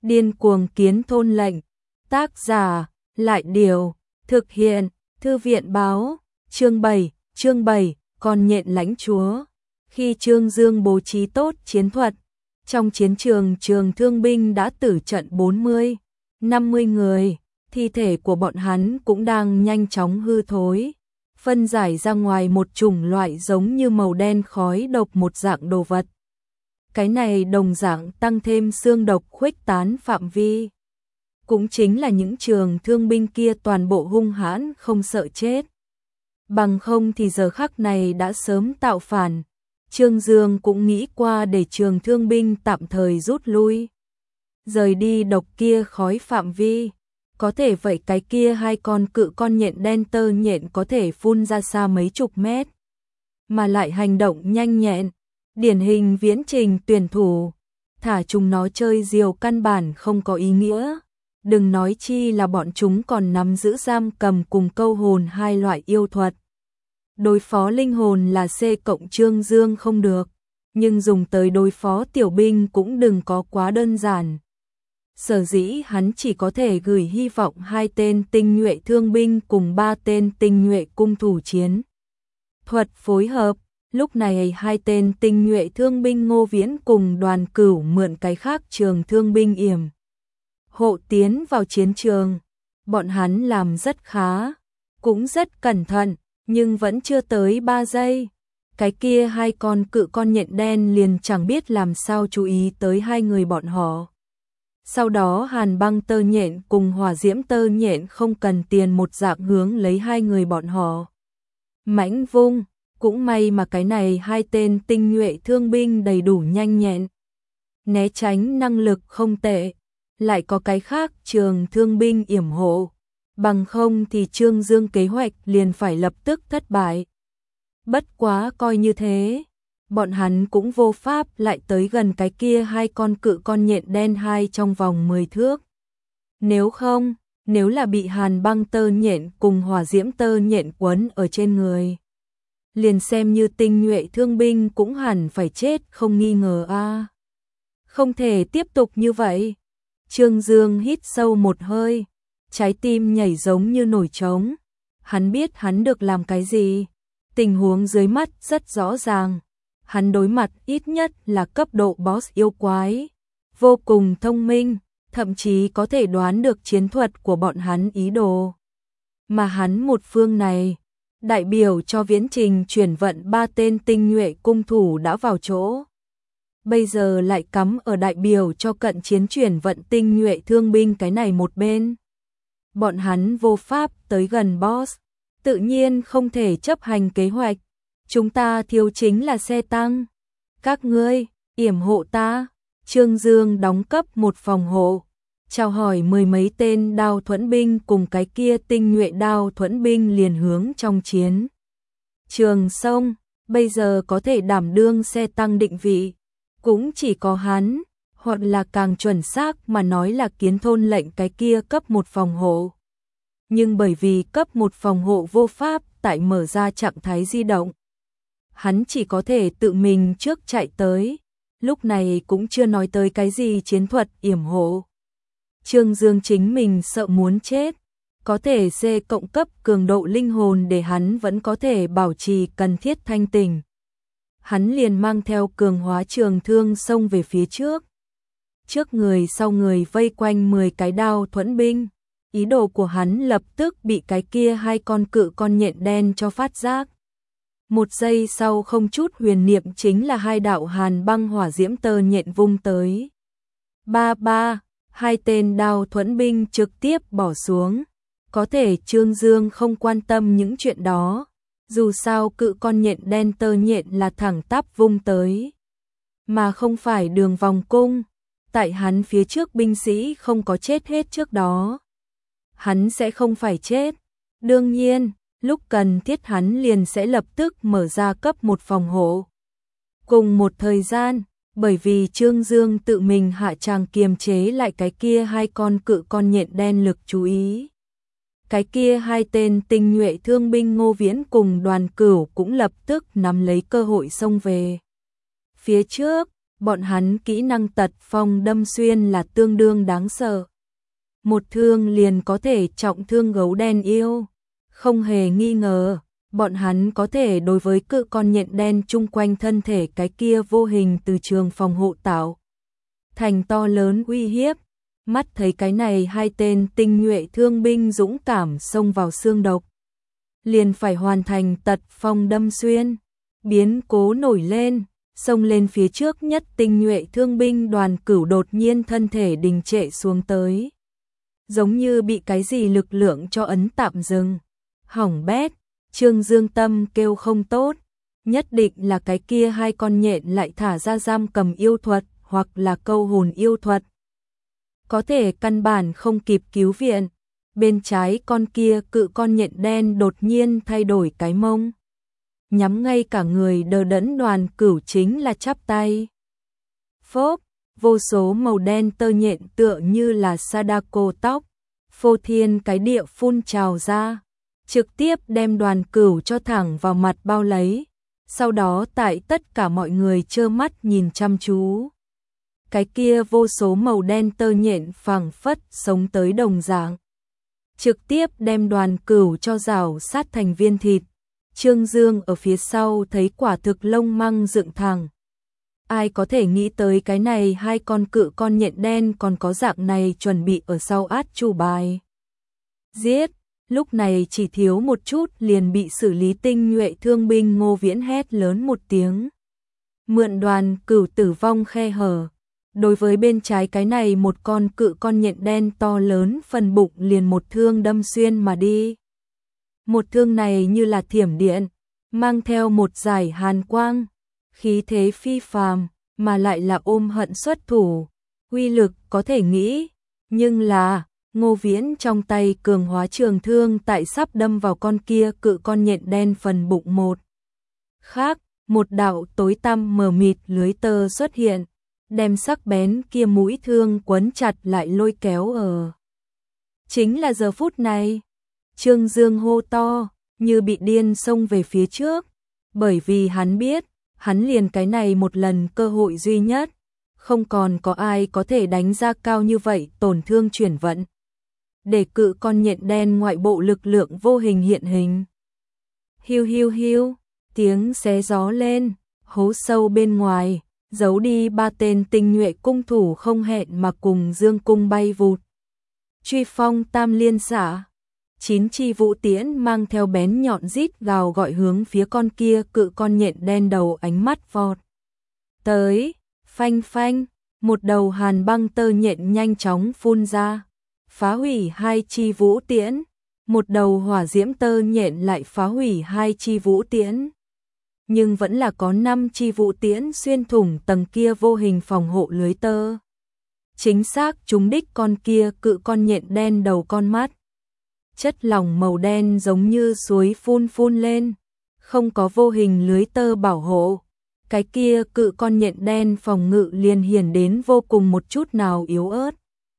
Điên cuồng kiến thôn lệnh. Tác giả, Lại Điều. Thực hiện, Thư viện báo. Chương 7, con nhện lãnh chúa. Khi Trương Dương bố trí tốt chiến thuật, trong chiến trường trường thương binh đã tử trận 40, 50 người, thi thể của bọn hắn cũng đang nhanh chóng hư thối, phân giải ra ngoài một chủng loại giống như màu đen khói độc một dạng đồ vật. Cái này đồng dạng tăng thêm xương độc khuếch tán phạm vi. Cũng chính là những trường thương binh kia toàn bộ hung hãn không sợ chết. Bằng không thì giờ khắc này đã sớm tạo phản. Trương Dương cũng nghĩ qua để trường thương binh tạm thời rút lui, rời đi độc kia khói phạm vi. Có thể vậy cái kia hai con cự con nhện đen tơ nhện có thể phun ra xa mấy chục mét, mà lại hành động nhanh nhẹn, điển hình viễn trình tuyển thủ. Thả chúng nó chơi diều căn bản không có ý nghĩa. Đừng nói chi là bọn chúng còn nắm giữ giam cầm cùng câu hồn hai loại yêu thuật. Đối phó linh hồn là C cộng Trương Dương không được, nhưng dùng tới đối phó tiểu binh cũng đừng có quá đơn giản. Sở dĩ hắn chỉ có thể gửi hy vọng hai tên tinh nhuệ thương binh cùng ba tên tinh nhuệ cung thủ chiến thuật phối hợp. Lúc này hai tên tinh nhuệ thương binh Ngô Viễn cùng Đoàn Cửu mượn cái khác trường thương binh yểm hộ tiến vào chiến trường. Bọn hắn làm rất khá, cũng rất cẩn thận, nhưng vẫn chưa tới 3 giây. Cái kia hai con cự con nhện đen liền chẳng biết làm sao chú ý tới hai người bọn họ. Sau đó hàn băng tơ nhện cùng hỏa diễm tơ nhện không cần tiền một dạng hướng lấy hai người bọn họ mãnh vung. Cũng may mà cái này hai tên tinh nhuệ thương binh đầy đủ nhanh nhẹn, né tránh năng lực không tệ, lại có cái khác trường thương binh yểm hộ, bằng không thì Trương Dương kế hoạch liền phải lập tức thất bại. Bất quá coi như thế, bọn hắn cũng vô pháp lại tới gần cái kia hai con cự con nhện đen hai trong vòng 10 thước. Nếu là bị hàn băng tơ nhện cùng hỏa diễm tơ nhện quấn ở trên người, liền xem như tinh nhuệ thương binh cũng hẳn phải chết không nghi ngờ a. Không thể tiếp tục như vậy. Trương Dương hít sâu một hơi, trái tim nhảy giống như nổi trống. Hắn biết hắn được làm cái gì, tình huống dưới mắt rất rõ ràng. Hắn đối mặt ít nhất là cấp độ boss yêu quái, vô cùng thông minh, thậm chí có thể đoán được chiến thuật của bọn hắn ý đồ. Mà hắn một phương này, đại biểu cho viễn trình chuyển vận ba tên tinh nhuệ cung thủ đã vào chỗ. Bây giờ lại cắm ở đại biểu cho cận chiến chuyển vận tinh nhuệ thương binh cái này một bên. Bọn hắn vô pháp tới gần boss, tự nhiên không thể chấp hành kế hoạch. Chúng ta thiếu chính là xe tăng. Các ngươi, yểm hộ ta. Trương Dương đóng cấp một phòng hộ, chào hỏi mười mấy tên đao thuẫn binh cùng cái kia tinh nhuệ đao thuẫn binh liền hướng trong chiến trường sông. Bây giờ có thể đảm đương xe tăng định vị cũng chỉ có hắn, hoặc là càng chuẩn xác mà nói là kiến thôn lệnh cái kia cấp một phòng hộ. Nhưng bởi vì cấp một phòng hộ vô pháp tại mở ra trạng thái di động, hắn chỉ có thể tự mình trước chạy tới. Lúc này cũng chưa nói tới cái gì chiến thuật yểm hộ. Trương Dương chính mình sợ muốn chết, có thể C cộng cấp cường độ linh hồn để hắn vẫn có thể bảo trì cần thiết thanh tỉnh. Hắn liền mang theo cường hóa trường thương xông về phía trước. Trước người sau người vây quanh 10 cái đao thuẫn binh. Ý đồ của hắn lập tức bị cái kia hai con cự con nhện đen cho phát giác. Một giây sau không chút huyền niệm chính là hai đạo hàn băng hỏa diễm tơ nhện vung tới. Hai tên đao thuẫn binh trực tiếp bỏ xuống. Có thể Trương Dương không quan tâm những chuyện đó. Dù sao cự con nhện đen tơ nhện là thẳng tắp vung tới, mà không phải đường vòng cung. Tại hắn phía trước binh sĩ không có chết hết trước đó, hắn sẽ không phải chết. Đương nhiên, lúc cần thiết hắn liền sẽ lập tức mở ra cấp một phòng hộ. Cùng một thời gian, bởi vì Trương Dương tự mình hạ tràng kiềm chế lại cái kia hai con cự con nhện đen lực chú ý. Cái kia hai tên tinh nhuệ thương binh Ngô Viễn cùng Đoàn Cửu cũng lập tức nắm lấy cơ hội xông về phía trước. bọn hắn kỹ năng tật phong đâm xuyên là tương đương đáng sợ. Một thương liền có thể trọng thương gấu đen yêu. Không hề nghi ngờ, bọn hắn có thể đối với cự con nhện đen chung quanh thân thể cái kia vô hình từ trường phòng hộ tạo thành to lớn uy hiếp. Mắt thấy cái này hai tên tinh nhuệ thương binh dũng cảm xông vào xương độc, liền phải hoàn thành tật phong đâm xuyên. Biến cố nổi lên, xông lên phía trước nhất tinh nhuệ thương binh Đoàn Cửu đột nhiên thân thể đình trệ xuống tới. Giống như bị cái gì lực lượng cho ấn tạm dừng. Hỏng bét, Trương Dương tâm kêu không tốt, nhất định là cái kia hai con nhện lại thả ra giam cầm yêu thuật hoặc là câu hồn yêu thuật. Có thể căn bản không kịp cứu viện. Bên trái con kia cự con nhện đen đột nhiên thay đổi cái mông, nhắm ngay cả người đờ đẫn Đoàn Cửu chính là chắp tay. Phốp, vô số màu đen tơ nhện tựa như là Sadako tóc, phô thiên cái địa phun trào ra, trực tiếp đem Đoàn Cửu cho thẳng vào mặt bao lấy. Sau đó tại tất cả mọi người trơ mắt nhìn chăm chú, cái kia vô số màu đen tơ nhện phảng phất sống tới đồng dạng, trực tiếp đem Đoàn Cửu cho rào sát thành viên thịt. Trương Dương ở phía sau thấy quả thực lông măng dựng thẳng. Ai có thể nghĩ tới cái này hai con cự con nhện đen còn có dạng này chuẩn bị ở sau át chủ bài. Giết, lúc này chỉ thiếu một chút liền bị xử lý tinh nhuệ thương binh Ngô Viễn hét lớn một tiếng. Mượn Đoàn Cửu tử vong khe hở. Đối với bên trái cái này một con cự con nhện đen to lớn phần bụng liền một thương đâm xuyên mà đi. Một thương này như là thiểm điện, mang theo một dải hàn quang, khí thế phi phàm, mà lại là ôm hận xuất thủ, uy lực có thể nghĩ, nhưng là Ngô Viễn trong tay cường hóa trường thương tại sắp đâm vào con kia cự con nhện đen phần bụng một khác, một đạo tối tăm mờ mịt lưới tơ xuất hiện, đem sắc bén kia mũi thương quấn chặt lại lôi kéo ở. Chính là giờ phút này, Trương Dương hô to, như bị điên xông về phía trước, bởi vì hắn biết, hắn liền cái này một lần cơ hội duy nhất, không còn có ai có thể đánh ra cao như vậy tổn thương chuyển vận. Để cự con nhện đen ngoại bộ lực lượng vô hình hiện hình. Hiu hiu hiu, tiếng xé gió lên, hố sâu bên ngoài, giấu đi ba tên tinh nhuệ cung thủ không hẹn mà cùng dương cung bay vụt. Truy phong tam liên xả. 9 chi vũ tiễn mang theo bén nhọn rít gào gọi hướng phía con kia cự con nhện đen đầu ánh mắt vọt. Tới, phanh phanh, một đầu hàn băng tơ nhện nhanh chóng phun ra, phá hủy 2 chi vũ tiễn, một đầu hỏa diễm tơ nhện lại phá hủy 2 chi vũ tiễn. Nhưng vẫn là có 5 chi vũ tiễn xuyên thủng tầng kia vô hình phòng hộ lưới tơ. Chính xác trúng đích con kia cự con nhện đen đầu con mắt. Chất lỏng màu đen giống như suối phun phun lên, không có vô hình lưới tơ bảo hộ. Cái kia cự con nhện đen phòng ngự liền hiển đến vô cùng một chút nào yếu ớt.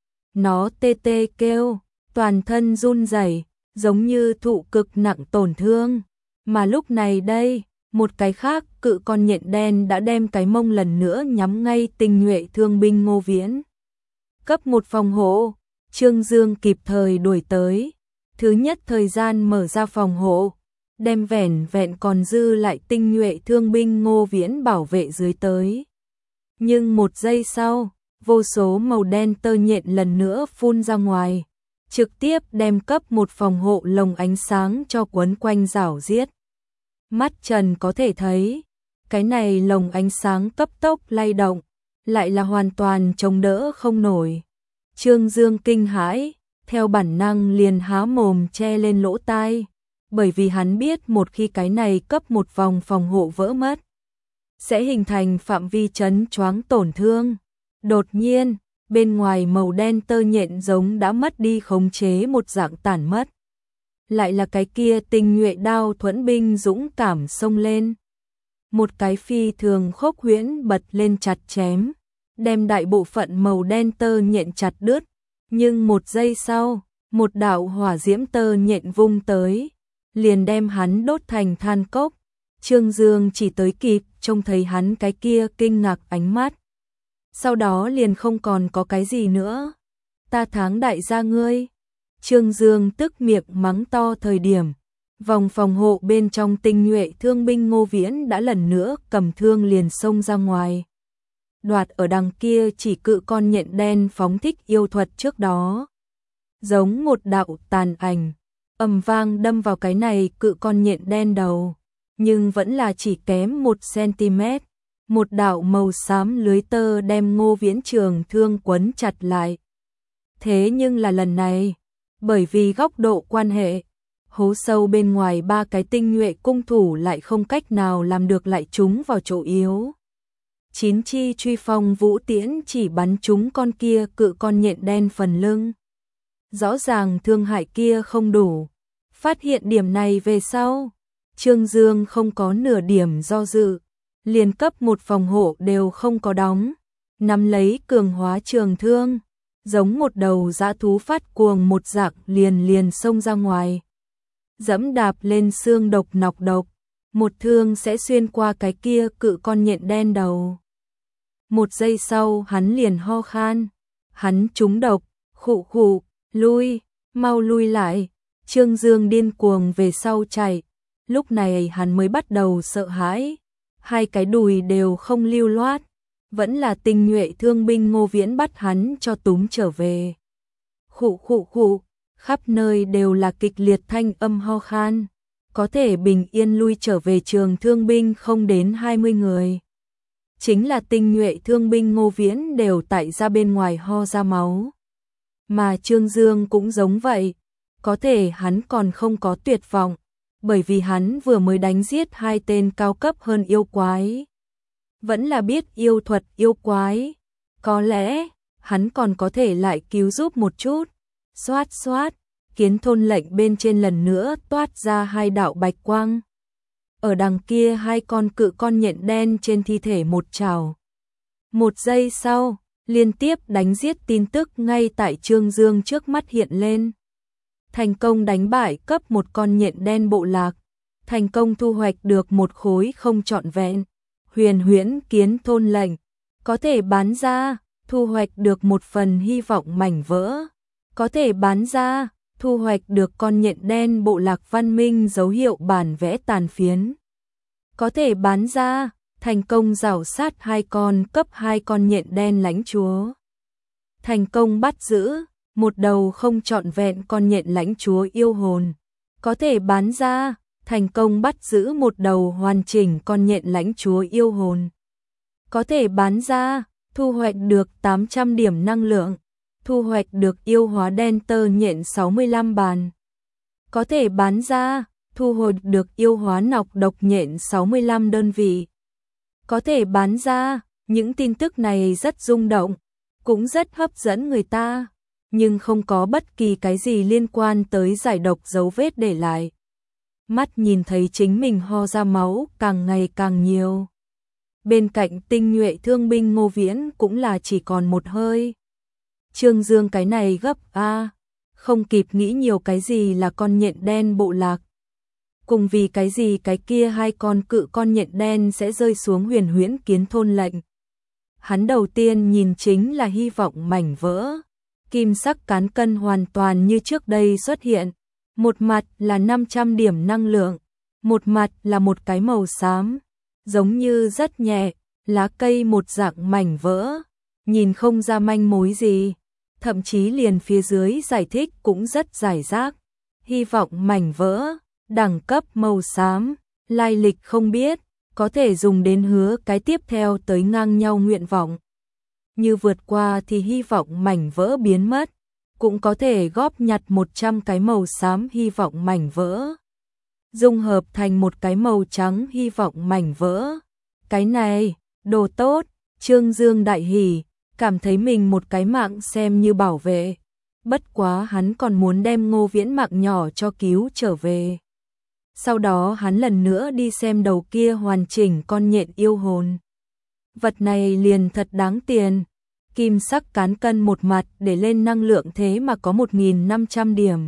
Nó tê tê kêu, toàn thân run rẩy, giống như thụ cực nặng tổn thương. Mà lúc này đây, một cái khác cự con nhện đen đã đem cái mông lần nữa nhắm ngay tinh nhuệ thương binh Ngô Viễn. Cấp 1 phòng hộ, Trương Dương kịp thời đuổi tới. Thứ nhất thời gian mở ra phòng hộ, đem vẻn vẹn còn dư lại tinh nhuệ thương binh Ngô Viễn bảo vệ dưới tới. Nhưng một giây sau, vô số màu đen tơ nhện lần nữa phun ra ngoài, trực tiếp đem cấp 1 phòng hộ lồng ánh sáng cho quấn quanh rảo giết. Mắt trần có thể thấy, cái này lồng ánh sáng cấp tốc lay động, lại là hoàn toàn chống đỡ không nổi. Trương Dương kinh hãi, theo bản năng liền há mồm che lên lỗ tai, bởi vì hắn biết một khi cái này cấp 1 vòng phòng hộ vỡ mất, sẽ hình thành phạm vi chấn choáng tổn thương. Đột nhiên, bên ngoài màu đen tơ nhện giống đã mất đi khống chế một dạng tản mất. Lại là cái kia tinh nhuệ đao thuẫn binh dũng cảm xông lên. Một cái phi thường khốc huyễn bật lên chặt chém, đem đại bộ phận màu đen tơ nhện chặt đứt. Nhưng một giây sau, một đạo hỏa diễm tơ nhện vung tới, liền đem hắn đốt thành than cốc. Trương Dương chỉ tới kịp trông thấy hắn cái kia kinh ngạc ánh mắt, Sau đó liền không còn có cái gì nữa. Ta tháng đại gia ngươi. Trương Dương tức miệng mắng to thời điểm. Vòng phòng hộ bên trong tinh nhuệ thương binh Ngô Viễn đã lần nữa cầm thương liền xông ra ngoài. Đoạt ở đằng kia chỉ cự con nhện đen phóng thích yêu thuật trước đó. Giống một đạo tàn ảnh, ầm vang đâm vào cái này cự con nhện đen đầu. Nhưng vẫn là chỉ kém 1 cm. Một đạo màu xám lưới tơ đem Ngô Viễn trường thương quấn chặt lại. Thế nhưng là lần này, bởi vì góc độ quan hệ, hố sâu bên ngoài 3 cái tinh nhuệ cung thủ lại không cách nào làm được lại trúng vào chỗ yếu. 9 chi truy phong vũ tiễn chỉ bắn trúng con kia cự con nhện đen phần lưng. Rõ ràng thương hại kia không đủ. Phát hiện điểm này về sau, Trương Dương không có nửa điểm do dự, liền cấp một phòng hộ đều không có đóng, nắm lấy cường hóa trường thương, giống một đầu dã thú phát cuồng một dạng liền xông ra ngoài. Dẫm đạp lên xương độc nọc độc, một thương sẽ xuyên qua cái kia cự con nhện đen đầu. Một giây sau hắn liền ho khan, hắn trúng độc, khụ khụ, lui, mau lui lại. Trương Dương điên cuồng về sau chạy, lúc này hắn mới bắt đầu sợ hãi, hai cái đùi đều không lưu loát, vẫn là tinh nhuệ thương binh Ngô Viễn bắt hắn cho túm trở về. Khụ khụ khụ, khắp nơi đều là kịch liệt thanh âm ho khan, có thể bình yên lui trở về trường thương binh không đến 20 người. Chính là tinh nhuệ thương binh Ngô Viễn đều tại ra bên ngoài ho ra máu. Mà Trương Dương cũng giống vậy, có thể hắn còn không có tuyệt vọng, bởi vì hắn vừa mới đánh giết 2 tên cao cấp hơn yêu quái. Vẫn là biết yêu thuật yêu quái, có lẽ hắn còn có thể lại cứu giúp một chút. Xoát xoát, kiến thôn lệnh bên trên lần nữa toát ra 2 đạo bạch quang. Ở đằng kia 2 con cự con nhện đen trên thi thể một trảo. 1 giây sau, liên tiếp đánh giết tin tức ngay tại Trương Dương trước mắt hiện lên. Thành công đánh bại cấp 1 con nhện đen bộ lạc, thành công thu hoạch được một khối không trọn vẹn huyền huyễn kiến thôn lệnh, có thể bán ra, thu hoạch được một phần hy vọng mảnh vỡ, có thể bán ra, thu hoạch được con nhện đen bộ lạc văn minh dấu hiệu bản vẽ tàn phiến, có thể bán ra, thành công rảo sát 2 con cấp 2 con nhện đen lãnh chúa, thành công bắt giữ một đầu không trọn vẹn con nhện lãnh chúa yêu hồn, có thể bán ra, thành công bắt giữ một đầu hoàn chỉnh con nhện lãnh chúa yêu hồn, có thể bán ra, thu hoạch được 800 điểm năng lượng, thu hoạch được yêu hóa đen tơ nhện 65 bàn, có thể bán ra, thu hoạch được yêu hóa nọc độc nhện 65 đơn vị, có thể bán ra. Những tin tức này rất rung động, cũng rất hấp dẫn người ta, nhưng không có bất kỳ cái gì liên quan tới giải độc dấu vết để lại. Mắt nhìn thấy chính mình ho ra máu càng ngày càng nhiều. Bên cạnh tinh nhuệ thương binh Ngô Viễn cũng là chỉ còn một hơi. Trương Dương cái này gấp a, không kịp nghĩ nhiều cái gì là con nhện đen bộ lạc. Cùng vì cái gì cái kia 2 con cự con nhện đen sẽ rơi xuống huyền huyễn kiến thôn lệnh. Hắn đầu tiên nhìn chính là hy vọng mảnh vỡ. Kim sắc cán cân hoàn toàn như trước đây xuất hiện. Một mặt là 500 điểm năng lượng, một mặt là một cái màu xám, giống như rất nhẹ, lá cây một dạng mảnh vỡ, nhìn không ra manh mối gì, thậm chí liền phía dưới giải thích cũng rất giải rác. Hy vọng mảnh vỡ, đẳng cấp màu xám, lai lịch không biết, có thể dùng đến hứa cái tiếp theo tới ngang nhau nguyện vọng. Như vượt qua thì hy vọng mảnh vỡ biến mất, cũng có thể góp nhặt 100 cái màu xám hy vọng mảnh vỡ, dung hợp thành một cái màu trắng hy vọng mảnh vỡ. Cái này, đồ tốt, Trương Dương đại hỉ, cảm thấy mình một cái mạng xem như bảo vệ. Bất quá hắn còn muốn đem Ngô Viễn mạng nhỏ cho cứu trở về. Sau đó hắn lần nữa đi xem đầu kia hoàn chỉnh con nhện yêu hồn. Vật này liền thật đáng tiền. Kim sắc cán cân một mặt để lên năng lượng thế mà có 1.500 điểm.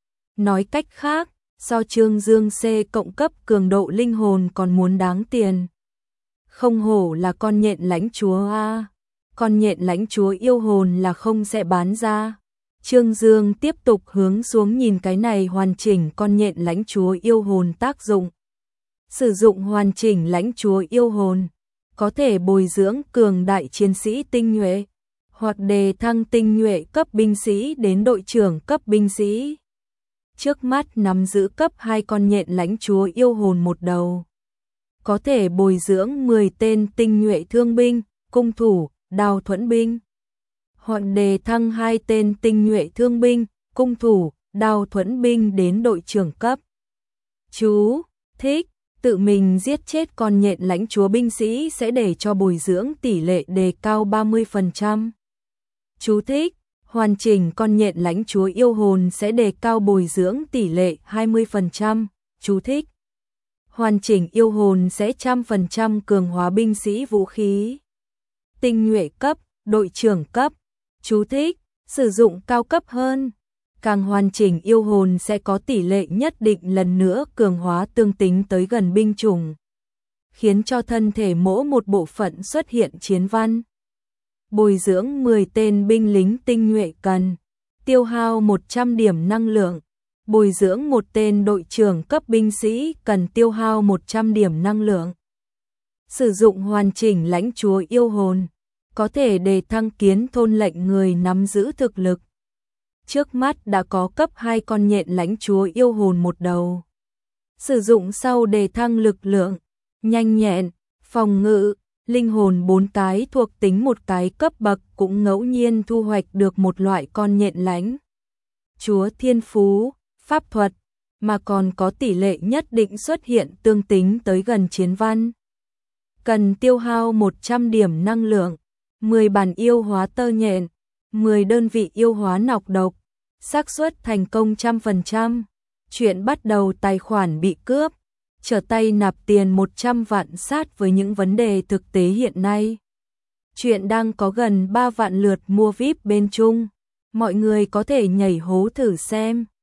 Nói cách khác, so Trương Dương C cộng cấp cường độ linh hồn còn muốn đáng tiền. Không hổ là con nhện lãnh chúa a, con nhện lãnh chúa yêu hồn là không sẽ bán ra. Trương Dương tiếp tục hướng xuống nhìn cái này hoàn chỉnh con nhện lãnh chúa yêu hồn tác dụng. Sử dụng hoàn chỉnh lãnh chúa yêu hồn, có thể bồi dưỡng cường đại chiến sĩ tinh nhuệ, hoặc đề thăng tinh nhuệ cấp binh sĩ đến đội trưởng cấp binh sĩ. Trước mắt nắm giữ cấp 2 con nhện lãnh chúa yêu hồn một đầu. Có thể bồi dưỡng 10 tên tinh nhuệ thương binh, cung thủ, đào thuẫn binh. Hoặc đề thăng 2 tên tinh nhuệ thương binh, cung thủ, đào thuẫn binh đến đội trưởng cấp. Chú thích: tự mình giết chết con nhện lãnh chúa binh sĩ sẽ để cho bồi dưỡng tỷ lệ đề cao 30%. Chú thích: hoàn chỉnh con nhện lãnh chúa yêu hồn sẽ đề cao bồi dưỡng tỷ lệ 20%. Chú thích: hoàn chỉnh yêu hồn sẽ 100% cường hóa binh sĩ vũ khí. Tinh nhuệ cấp, đội trưởng cấp. Chú thích: sử dụng cao cấp hơn, càng hoàn chỉnh yêu hồn sẽ có tỷ lệ nhất định lần nữa cường hóa tương tính tới gần binh chủng, khiến cho thân thể mỗi một bộ phận xuất hiện chiến văn. Bồi dưỡng 10 tên binh lính tinh nhuệ cần tiêu hao 100 điểm năng lượng. Bồi dưỡng một tên đội trưởng cấp binh sĩ cần tiêu hao 100 điểm năng lượng. Sử dụng hoàn chỉnh lãnh chúa yêu hồn, có thể đề thăng kiến thôn lệnh người nắm giữ thực lực. Trước mắt đã có cấp 2 con nhện lãnh chúa yêu hồn một đầu. Sử dụng sau đề thăng lực lượng, nhanh nhẹn, phòng ngự, linh hồn 4 cái thuộc tính một cái cấp bậc, cũng ngẫu nhiên thu hoạch được một loại con nhện lãnh chúa thiên phú, pháp thuật, mà còn có tỷ lệ nhất định xuất hiện tương tính tới gần chiến văn. Cần tiêu hao 100 điểm năng lượng, 10 bản yêu hóa tơ nhện, 10 đơn vị yêu hóa nọc độc, xác suất thành công 100%. Chuyện bắt đầu tài khoản bị cướp, trở tay nạp tiền 100 vạn sát với những vấn đề thực tế hiện nay. Chuyện đang có gần 3 vạn lượt mua VIP bên Trung, mọi người có thể nhảy hố thử xem.